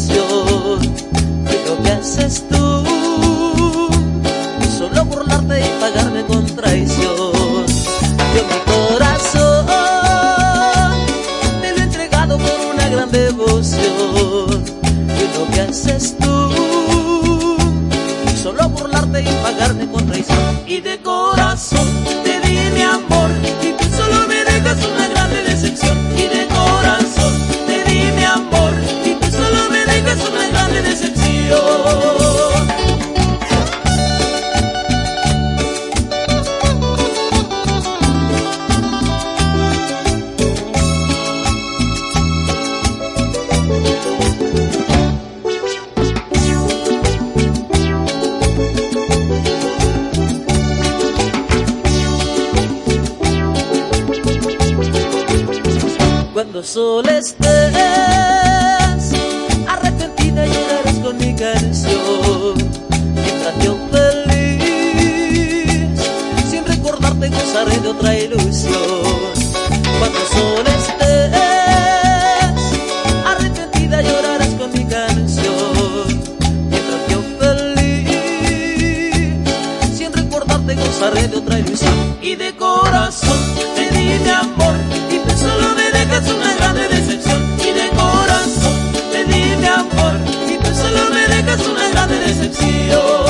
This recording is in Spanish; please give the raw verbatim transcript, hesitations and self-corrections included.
ilusión. Y lo que haces tú, solo burlarte y pagarme con traición. Yo mi corazón te lo he entregado por una gran devoción. Y lo que haces tú, solo burlarte y pagarme con traición. Y de corazón te di mi amor y tú solo me dejas una grande decepción. Y de corazón te di mi amor y tú solo me dejas una grande decepción. Cuando sola estés, arrepentida llorarás con mi canción. Mientras yo feliz, sin recordarte gozaré de otra ilusión. Cuando sola estés, arrepentida llorarás con mi canción. Mientras yo feliz, sin recordarte gozaré de otra ilusión. Y de corazón te di mi amor y tú solo me dejas una grande decepción. Y de corazón te di mi amor y tú solo me dejas una grande decepción.